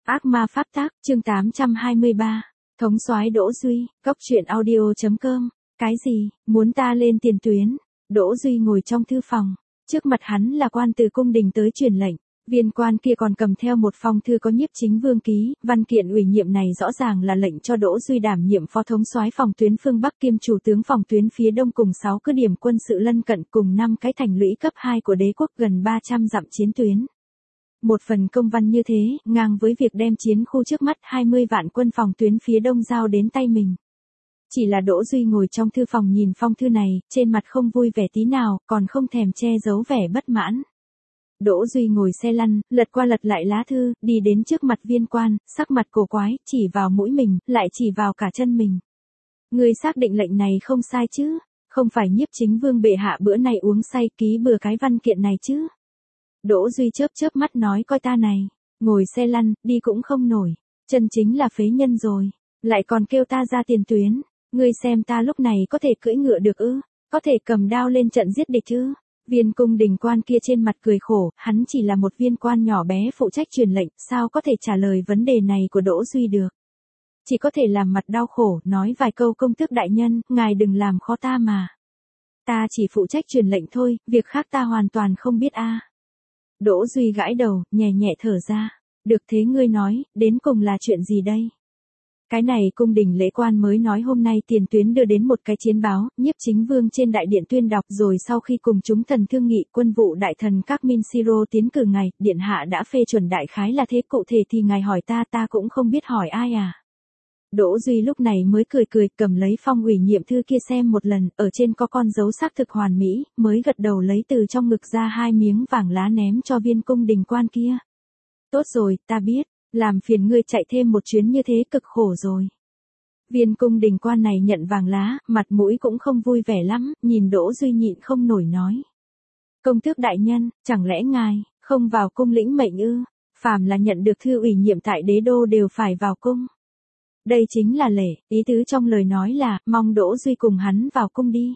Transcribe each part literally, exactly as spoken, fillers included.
Ác ma pháp tác, chương tám trăm hai mươi ba. Thống soái Đỗ Duy, cốc truyện audio chấm com. Cái gì, muốn ta lên tiền tuyến? Đỗ Duy ngồi trong thư phòng, trước mặt hắn là quan từ cung đình tới truyền lệnh, viên quan kia còn cầm theo một phong thư có nhiếp chính vương ký, văn kiện ủy nhiệm này rõ ràng là lệnh cho Đỗ Duy đảm nhiệm phó thống soái phòng tuyến phương Bắc kiêm chủ tướng phòng tuyến phía Đông cùng sáu cứ điểm quân sự lân cận cùng năm cái thành lũy cấp hai của đế quốc gần ba trăm dặm chiến tuyến. Một phần công văn như thế, ngang với việc đem chiến khu trước mắt hai mươi vạn quân phòng tuyến phía đông giao đến tay mình. Chỉ là Đỗ Duy ngồi trong thư phòng nhìn phong thư này, trên mặt không vui vẻ tí nào, còn không thèm che giấu vẻ bất mãn. Đỗ Duy ngồi xe lăn, lật qua lật lại lá thư, đi đến trước mặt viên quan, sắc mặt cổ quái, chỉ vào mũi mình, lại chỉ vào cả chân mình. Ngươi xác định lệnh này không sai chứ? Không phải nhiếp chính vương bệ hạ bữa nay uống say ký bừa cái văn kiện này chứ? Đỗ Duy chớp chớp mắt nói coi ta này, ngồi xe lăn, đi cũng không nổi, chân chính là phế nhân rồi, lại còn kêu ta ra tiền tuyến, ngươi xem ta lúc này có thể cưỡi ngựa được ư, có thể cầm đao lên trận giết địch ư? Viên cung đình quan kia trên mặt cười khổ, hắn chỉ là một viên quan nhỏ bé phụ trách truyền lệnh, sao có thể trả lời vấn đề này của Đỗ Duy được. Chỉ có thể làm mặt đau khổ, nói vài câu công tước đại nhân, ngài đừng làm khó ta mà. Ta chỉ phụ trách truyền lệnh thôi, việc khác ta hoàn toàn không biết a. À. Đỗ Duy gãi đầu, nhẹ nhẹ thở ra. Được thế ngươi nói, đến cùng là chuyện gì đây? Cái này cung đình lễ quan mới nói hôm nay tiền tuyến đưa đến một cái chiến báo, nhiếp chính vương trên đại điện tuyên đọc rồi sau khi cùng chúng thần thương nghị quân vụ đại thần các Min Siro tiến cử ngài, điện hạ đã phê chuẩn đại khái là thế cụ thể thì ngài hỏi ta ta cũng không biết hỏi ai à. Đỗ Duy lúc này mới cười cười cầm lấy phong ủy nhiệm thư kia xem một lần, ở trên có con dấu xác thực hoàn mỹ, mới gật đầu lấy từ trong ngực ra hai miếng vàng lá ném cho viên cung đình quan kia. Tốt rồi, ta biết, làm phiền ngươi chạy thêm một chuyến như thế cực khổ rồi. Viên cung đình quan này nhận vàng lá, mặt mũi cũng không vui vẻ lắm, nhìn Đỗ Duy nhịn không nổi nói. Công tước đại nhân, chẳng lẽ ngài, không vào cung lĩnh mệnh ư? Phàm là nhận được thư ủy nhiệm tại đế đô đều phải vào cung. Đây chính là lễ, ý tứ trong lời nói là, mong Đỗ Duy cùng hắn vào cung đi.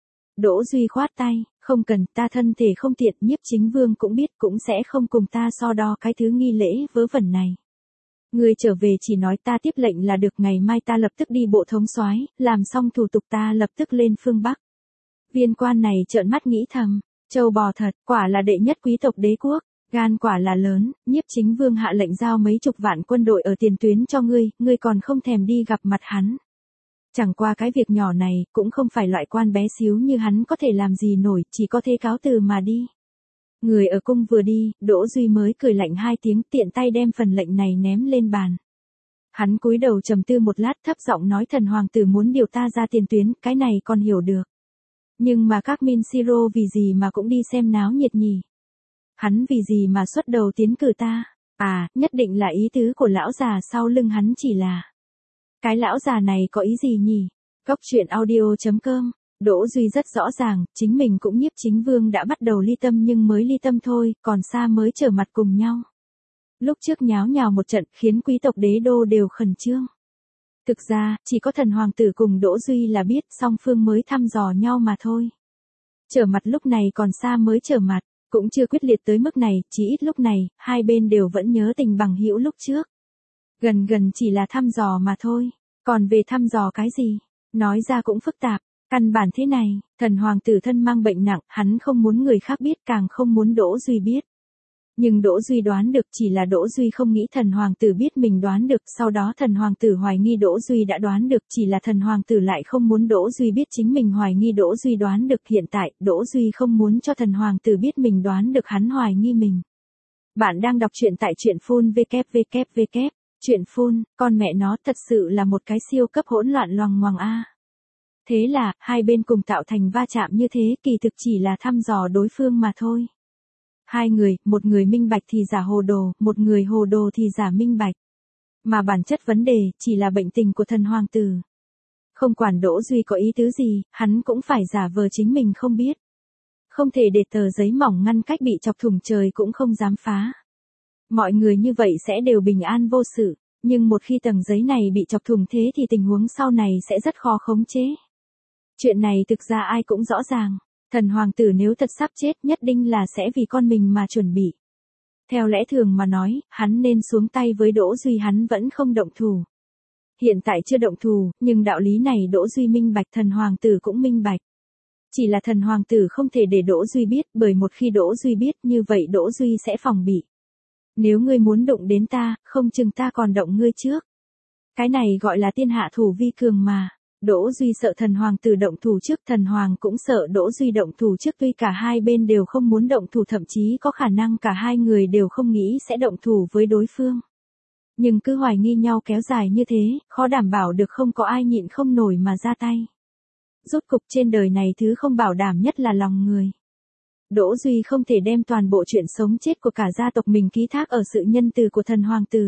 Đỗ Duy khoát tay, không cần, ta thân thể không tiện, nhiếp chính vương cũng biết, cũng sẽ không cùng ta so đo cái thứ nghi lễ vớ vẩn này. Ngươi trở về chỉ nói ta tiếp lệnh là được, ngày mai ta lập tức đi bộ thống soái, làm xong thủ tục ta lập tức lên phương Bắc. Viên quan này trợn mắt nghĩ thầm, châu bò thật, quả là đệ nhất quý tộc đế quốc. Gan quả là lớn, nhiếp chính vương hạ lệnh giao mấy chục vạn quân đội ở tiền tuyến cho ngươi, ngươi còn không thèm đi gặp mặt hắn. Chẳng qua cái việc nhỏ này, cũng không phải loại quan bé xíu như hắn có thể làm gì nổi, chỉ có thế cáo từ mà đi. Người ở cung vừa đi, Đỗ Duy mới cười lạnh hai tiếng, tiện tay đem phần lệnh này ném lên bàn. Hắn cúi đầu trầm tư một lát, thấp giọng nói thần hoàng tử muốn điều ta ra tiền tuyến, cái này còn hiểu được. Nhưng mà các Min Siro vì gì mà cũng đi xem náo nhiệt nhỉ? Hắn vì gì mà xuất đầu tiến cử ta? À, nhất định là ý tứ của lão già sau lưng hắn chỉ là. Cái lão già này có ý gì nhỉ? Cốc truyện audio chấm com. Đỗ Duy rất rõ ràng, chính mình cũng nhiếp chính vương đã bắt đầu ly tâm nhưng mới ly tâm thôi, còn xa mới trở mặt cùng nhau. Lúc trước nháo nhào một trận khiến quý tộc đế đô đều khẩn trương. Thực ra, chỉ có thần hoàng tử cùng Đỗ Duy là biết song phương mới thăm dò nhau mà thôi. Trở mặt lúc này còn xa mới trở mặt. Cũng chưa quyết liệt tới mức này, chỉ ít lúc này, hai bên đều vẫn nhớ tình bằng hữu lúc trước. Gần gần chỉ là thăm dò mà thôi, còn về thăm dò cái gì, nói ra cũng phức tạp, căn bản thế này, thần hoàng tử thân mang bệnh nặng, hắn không muốn người khác biết càng không muốn Đỗ Duy biết. Nhưng Đỗ Duy đoán được chỉ là Đỗ Duy không nghĩ thần hoàng tử biết mình đoán được, sau đó thần hoàng tử hoài nghi Đỗ Duy đã đoán được, chỉ là thần hoàng tử lại không muốn Đỗ Duy biết chính mình hoài nghi Đỗ Duy đoán được, hiện tại, Đỗ Duy không muốn cho thần hoàng tử biết mình đoán được hắn hoài nghi mình. Bạn đang đọc truyện tại truyện phun vê kép vê kép vê kép, truyện phun, con mẹ nó thật sự là một cái siêu cấp hỗn loạn loằng ngoằng a. Thế là, hai bên cùng tạo thành va chạm như thế, kỳ thực chỉ là thăm dò đối phương mà thôi. Hai người, một người minh bạch thì giả hồ đồ, một người hồ đồ thì giả minh bạch. Mà bản chất vấn đề, chỉ là bệnh tình của thần hoàng tử. Không quản Đỗ Duy có ý tứ gì, hắn cũng phải giả vờ chính mình không biết. Không thể để tờ giấy mỏng ngăn cách bị chọc thủng trời cũng không dám phá. Mọi người như vậy sẽ đều bình an vô sự, nhưng một khi tầng giấy này bị chọc thủng thế thì tình huống sau này sẽ rất khó khống chế. Chuyện này thực ra ai cũng rõ ràng. Thần hoàng tử nếu thật sắp chết nhất định là sẽ vì con mình mà chuẩn bị. Theo lẽ thường mà nói, hắn nên xuống tay với Đỗ Duy, hắn vẫn không động thủ. Hiện tại chưa động thủ, nhưng đạo lý này Đỗ Duy minh bạch, thần hoàng tử cũng minh bạch. Chỉ là thần hoàng tử không thể để Đỗ Duy biết, bởi một khi Đỗ Duy biết như vậy Đỗ Duy sẽ phòng bị. Nếu ngươi muốn đụng đến ta, không chừng ta còn động ngươi trước. Cái này gọi là tiên hạ thủ vi cường mà. Đỗ Duy sợ thần hoàng tử động thủ trước, thần hoàng cũng sợ Đỗ Duy động thủ trước, tuy cả hai bên đều không muốn động thủ, thậm chí có khả năng cả hai người đều không nghĩ sẽ động thủ với đối phương. Nhưng cứ hoài nghi nhau kéo dài như thế, khó đảm bảo được không có ai nhịn không nổi mà ra tay. Rốt cục trên đời này thứ không bảo đảm nhất là lòng người. Đỗ Duy không thể đem toàn bộ chuyện sống chết của cả gia tộc mình ký thác ở sự nhân từ của thần hoàng tử.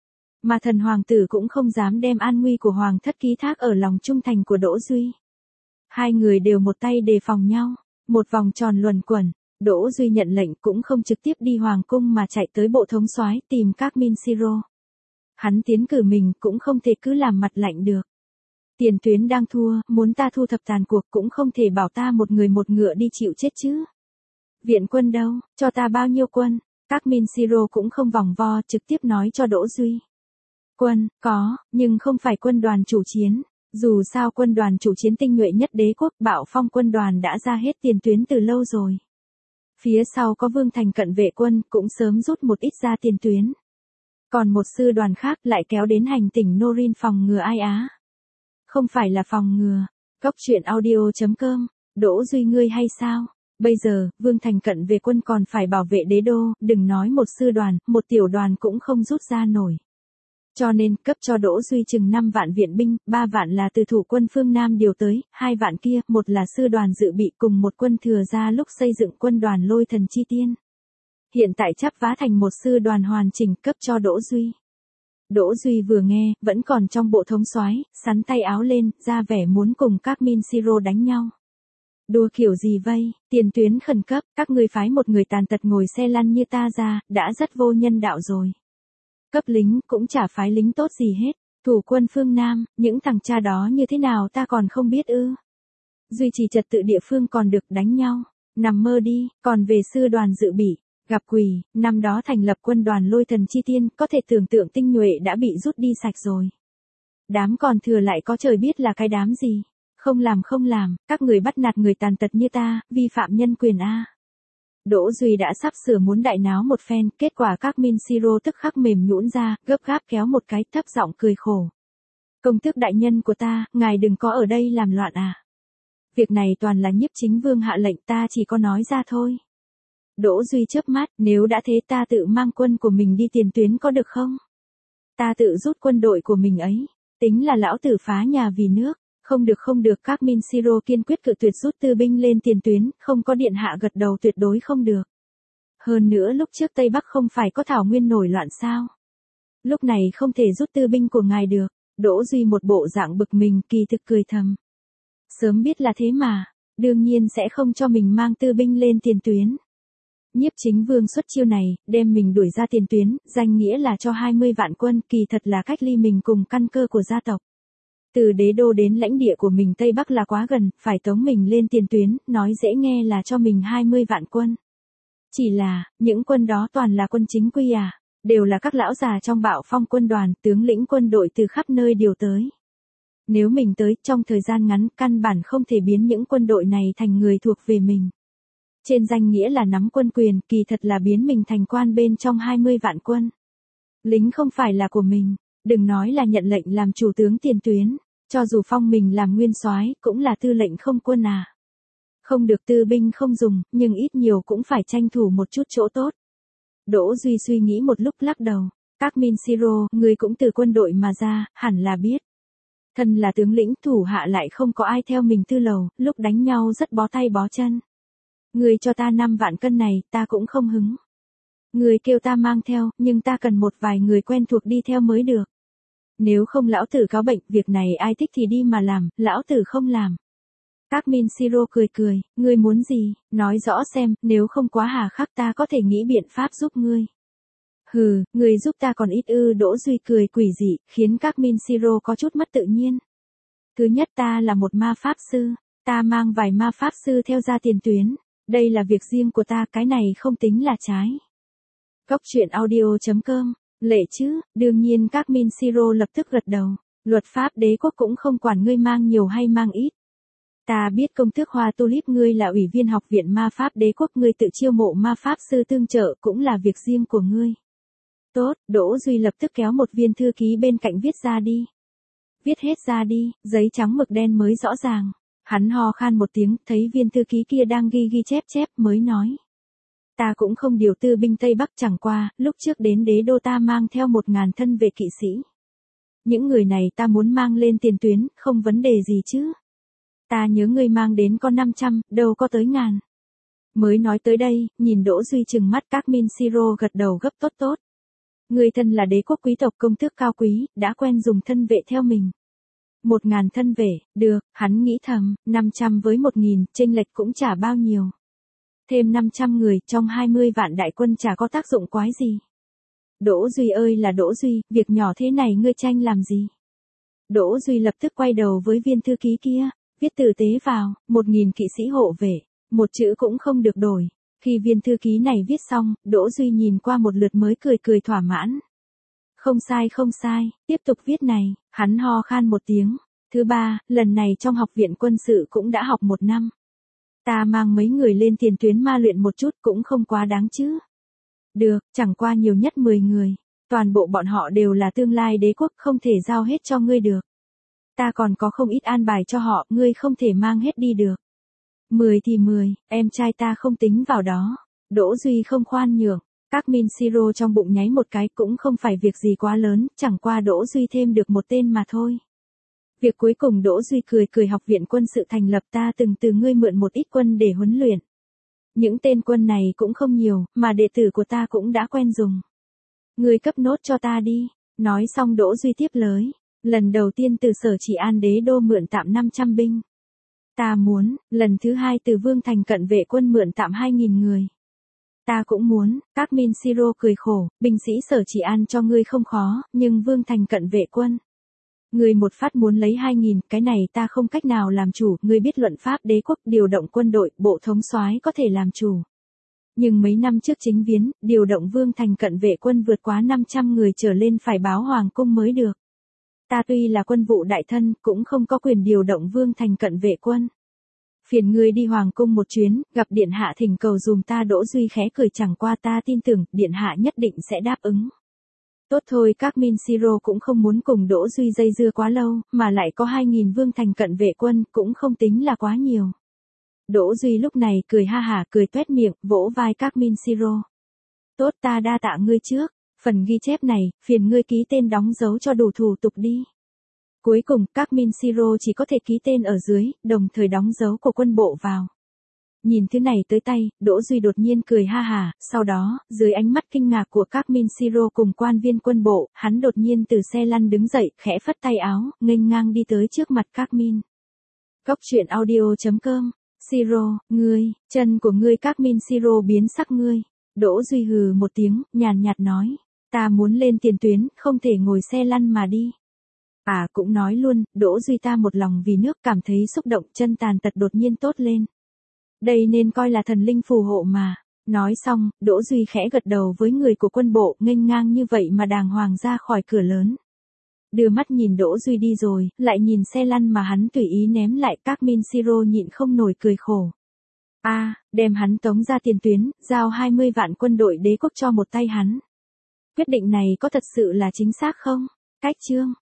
Mà thần hoàng tử cũng không dám đem an nguy của hoàng thất ký thác ở lòng trung thành của Đỗ Duy. Hai người đều một tay đề phòng nhau, một vòng tròn luẩn quẩn, Đỗ Duy nhận lệnh cũng không trực tiếp đi hoàng cung mà chạy tới bộ thống soái tìm các Min Siro. Hắn tiến cử mình cũng không thể cứ làm mặt lạnh được. Tiền tuyến đang thua, muốn ta thu thập tàn cuộc cũng không thể bảo ta một người một ngựa đi chịu chết chứ. Viện quân đâu, cho ta bao nhiêu quân? Các Min Siro cũng không vòng vo, trực tiếp nói cho Đỗ Duy. Quân, có, nhưng không phải quân đoàn chủ chiến. Dù sao quân đoàn chủ chiến tinh nhuệ nhất đế quốc, Bạo Phong quân đoàn đã ra hết tiền tuyến từ lâu rồi. Phía sau có Vương Thành cận vệ quân, cũng sớm rút một ít ra tiền tuyến. Còn một sư đoàn khác lại kéo đến hành tỉnh Norin phòng ngừa Ai Á. Không phải là phòng ngừa. Góc truyện audio chấm com, Đỗ Duy ngươi hay sao? Bây giờ, Vương Thành cận vệ quân còn phải bảo vệ đế đô, đừng nói một sư đoàn, một tiểu đoàn cũng không rút ra nổi. Cho nên, cấp cho Đỗ Duy chừng năm vạn viện binh, ba vạn là từ thủ quân phương Nam điều tới, hai vạn kia, một là sư đoàn dự bị cùng một quân thừa ra lúc xây dựng quân đoàn Lôi Thần Chi Tiên. Hiện tại chắp vá thành một sư đoàn hoàn chỉnh cấp cho Đỗ Duy. Đỗ Duy vừa nghe, vẫn còn trong bộ thống soái, sắn tay áo lên, ra vẻ muốn cùng các Min Siro đánh nhau. Đùa kiểu gì vây, tiền tuyến khẩn cấp, các ngươi phái một người tàn tật ngồi xe lăn như ta ra, đã rất vô nhân đạo rồi. Cấp lính cũng chả phái lính tốt gì hết, thủ quân phương Nam, những thằng cha đó như thế nào ta còn không biết ư. Duy trì trật tự địa phương còn được đánh nhau, nằm mơ đi, còn về sư đoàn dự bị, gặp quỷ, năm đó thành lập quân đoàn Lôi Thần Chi Tiên, có thể tưởng tượng tinh nhuệ đã bị rút đi sạch rồi. Đám còn thừa lại có trời biết là cái đám gì. Không làm không làm, các người bắt nạt người tàn tật như ta, vi phạm nhân quyền a. Đỗ Duy đã sắp sửa muốn đại náo một phen, kết quả các Min Siro tức khắc mềm nhũn ra, gấp gáp kéo một cái, thấp giọng cười khổ. Công tước đại nhân của ta, ngài đừng có ở đây làm loạn à. Việc này toàn là Nhiếp Chính Vương hạ lệnh, ta chỉ có nói ra thôi. Đỗ Duy chớp mắt, nếu đã thế ta tự mang quân của mình đi tiền tuyến có được không? Ta tự rút quân đội của mình ấy, tính là lão tử phá nhà vì nước. Không được không được, các Min Siro kiên quyết cự tuyệt rút tư binh lên tiền tuyến, không có điện hạ gật đầu tuyệt đối không được. Hơn nữa lúc trước Tây Bắc không phải có thảo nguyên nổi loạn sao? Lúc này không thể rút tư binh của ngài được. Đỗ Duy một bộ dạng bực mình, kỳ thực cười thầm. Sớm biết là thế mà, đương nhiên sẽ không cho mình mang tư binh lên tiền tuyến. Nhiếp Chính Vương xuất chiêu này, đem mình đuổi ra tiền tuyến, danh nghĩa là cho hai mươi vạn quân, kỳ thật là cách ly mình cùng căn cơ của gia tộc. Từ đế đô đến lãnh địa của mình Tây Bắc là quá gần, phải tống mình lên tiền tuyến, nói dễ nghe là cho mình hai mươi vạn quân. Chỉ là, những quân đó toàn là quân chính quy à, đều là các lão già trong Bạo Phong quân đoàn, tướng lĩnh quân đội từ khắp nơi điều tới. Nếu mình tới, trong thời gian ngắn, căn bản không thể biến những quân đội này thành người thuộc về mình. Trên danh nghĩa là nắm quân quyền, kỳ thật là biến mình thành quan bên trong hai mươi vạn quân. Lính không phải là của mình, đừng nói là nhận lệnh làm chủ tướng tiền tuyến. Cho dù phong mình làm nguyên soái cũng là tư lệnh không quân à. Không được tư binh không dùng, nhưng ít nhiều cũng phải tranh thủ một chút chỗ tốt. Đỗ Duy suy nghĩ một lúc lắc đầu. Các Min Siro, người cũng từ quân đội mà ra, hẳn là biết. Thân là tướng lĩnh, thủ hạ lại không có ai theo mình tư lầu, lúc đánh nhau rất bó tay bó chân. Người cho ta năm vạn cân này, ta cũng không hứng. Người kêu ta mang theo, nhưng ta cần một vài người quen thuộc đi theo mới được. Nếu không lão tử cáo bệnh, việc này ai thích thì đi mà làm, lão tử không làm. Các Min Siro cười cười, ngươi muốn gì, nói rõ xem, nếu không quá hà khắc ta có thể nghĩ biện pháp giúp ngươi. Hừ, ngươi giúp ta còn ít ư. Đỗ Duy cười quỷ dị, khiến các Min Siro có chút mất tự nhiên. Thứ nhất, ta là một ma pháp sư, ta mang vài ma pháp sư theo ra tiền tuyến, đây là việc riêng của ta, cái này không tính là trái. Cốc truyện audio chấm com, lệ chứ, đương nhiên các Min Siro lập tức gật đầu. Luật pháp đế quốc cũng không quản ngươi mang nhiều hay mang ít. Ta biết công tước Hoa Tulip ngươi là ủy viên học viện ma pháp đế quốc, ngươi tự chiêu mộ ma pháp sư tương trợ cũng là việc riêng của ngươi. Tốt, Đỗ Duy lập tức kéo một viên thư ký bên cạnh viết ra đi. Viết hết ra đi, giấy trắng mực đen mới rõ ràng. Hắn ho khan một tiếng, thấy viên thư ký kia đang ghi ghi chép chép mới nói. Ta cũng không điều tư binh Tây Bắc, chẳng qua, lúc trước đến đế đô ta mang theo một ngàn thân vệ kỵ sĩ. Những người này ta muốn mang lên tiền tuyến, không vấn đề gì chứ. Ta nhớ ngươi mang đến có năm trăm, đâu có tới ngàn. Mới nói tới đây, nhìn Đỗ Duy trừng mắt, các Min Siro gật đầu gấp tốt tốt. Ngươi thân là đế quốc quý tộc công tước cao quý, đã quen dùng thân vệ theo mình. Một ngàn thân vệ, được, hắn nghĩ thầm, năm trăm với một nghìn, chênh lệch cũng chả bao nhiêu. Thêm năm trăm người trong hai mươi vạn đại quân chả có tác dụng quái gì. Đỗ Duy ơi là Đỗ Duy, việc nhỏ thế này ngươi tranh làm gì? Đỗ Duy lập tức quay đầu với viên thư ký kia, viết tử tế vào, một nghìn kỵ sĩ hộ vệ, một chữ cũng không được đổi. Khi viên thư ký này viết xong, Đỗ Duy nhìn qua một lượt mới cười cười thỏa mãn. Không sai không sai, tiếp tục viết này, hắn ho khan một tiếng. Thứ ba, lần này trong học viện quân sự cũng đã học một năm. Ta mang mấy người lên tiền tuyến ma luyện một chút cũng không quá đáng chứ. Được, chẳng qua nhiều nhất mười người. Toàn bộ bọn họ đều là tương lai đế quốc, không thể giao hết cho ngươi được. Ta còn có không ít an bài cho họ, ngươi không thể mang hết đi được. Mười thì mười, em trai ta không tính vào đó. Đỗ Duy không khoan nhượng. Các Min Siro trong bụng nháy một cái, cũng không phải việc gì quá lớn, chẳng qua Đỗ Duy thêm được một tên mà thôi. Việc cuối cùng Đỗ Duy cười cười, học viện quân sự thành lập ta từng từ ngươi mượn một ít quân để huấn luyện. Những tên quân này cũng không nhiều, mà đệ tử của ta cũng đã quen dùng. Ngươi cấp nốt cho ta đi. Nói xong Đỗ Duy tiếp lời. Lần đầu tiên từ Sở Chỉ An đế đô mượn tạm năm trăm binh. Ta muốn, lần thứ hai từ Vương Thành cận vệ quân mượn tạm hai nghìn người. Ta cũng muốn, các Min Siro cười khổ, binh sĩ Sở Chỉ An cho ngươi không khó, nhưng Vương Thành cận vệ quân. Ngươi một phát muốn lấy hai nghìn, cái này ta không cách nào làm chủ, ngươi biết luận pháp đế quốc điều động quân đội, bộ thống soái có thể làm chủ. Nhưng mấy năm trước chính viếng, điều động Vương Thành cận vệ quân vượt quá năm trăm người trở lên phải báo hoàng cung mới được. Ta tuy là quân vụ đại thân, cũng không có quyền điều động Vương Thành cận vệ quân. Phiền ngươi đi hoàng cung một chuyến, gặp điện hạ thỉnh cầu dùm ta. Đỗ Duy khẽ cười, chẳng qua ta tin tưởng, điện hạ nhất định sẽ đáp ứng. Tốt thôi, các Min Siro cũng không muốn cùng Đỗ Duy dây dưa quá lâu, mà lại có hai nghìn Vương Thành cận vệ quân, cũng không tính là quá nhiều. Đỗ Duy lúc này cười ha hả, cười toét miệng, vỗ vai các Min Siro. Tốt, ta đa tạ ngươi trước, phần ghi chép này, phiền ngươi ký tên đóng dấu cho đủ thủ tục đi. Cuối cùng, các Min Siro chỉ có thể ký tên ở dưới, đồng thời đóng dấu của quân bộ vào. Nhìn thứ này tới tay, Đỗ Duy đột nhiên cười ha hả, sau đó, dưới ánh mắt kinh ngạc của các Min Siro cùng quan viên quân bộ, hắn đột nhiên từ xe lăn đứng dậy, khẽ phất tay áo, nghênh ngang đi tới trước mặt các Min. Cốc truyện audio chấm com, Siro, ngươi, chân của ngươi. Các Min Siro biến sắc. Ngươi. Đỗ Duy hừ một tiếng, nhàn nhạt nói, ta muốn lên tiền tuyến, không thể ngồi xe lăn mà đi. À cũng nói luôn, Đỗ Duy ta một lòng vì nước, cảm thấy xúc động, chân tàn tật đột nhiên tốt lên. Đây nên coi là thần linh phù hộ mà. Nói xong, Đỗ Duy khẽ gật đầu với người của quân bộ, nghênh ngang như vậy mà đàng hoàng ra khỏi cửa lớn. Đưa mắt nhìn Đỗ Duy đi rồi, lại nhìn xe lăn mà hắn tùy ý ném lại, các Min Siro nhịn không nổi cười khổ. A, à, đem hắn tống ra tiền tuyến, giao hai mươi vạn quân đội đế quốc cho một tay hắn. Quyết định này có thật sự là chính xác không? Cách chương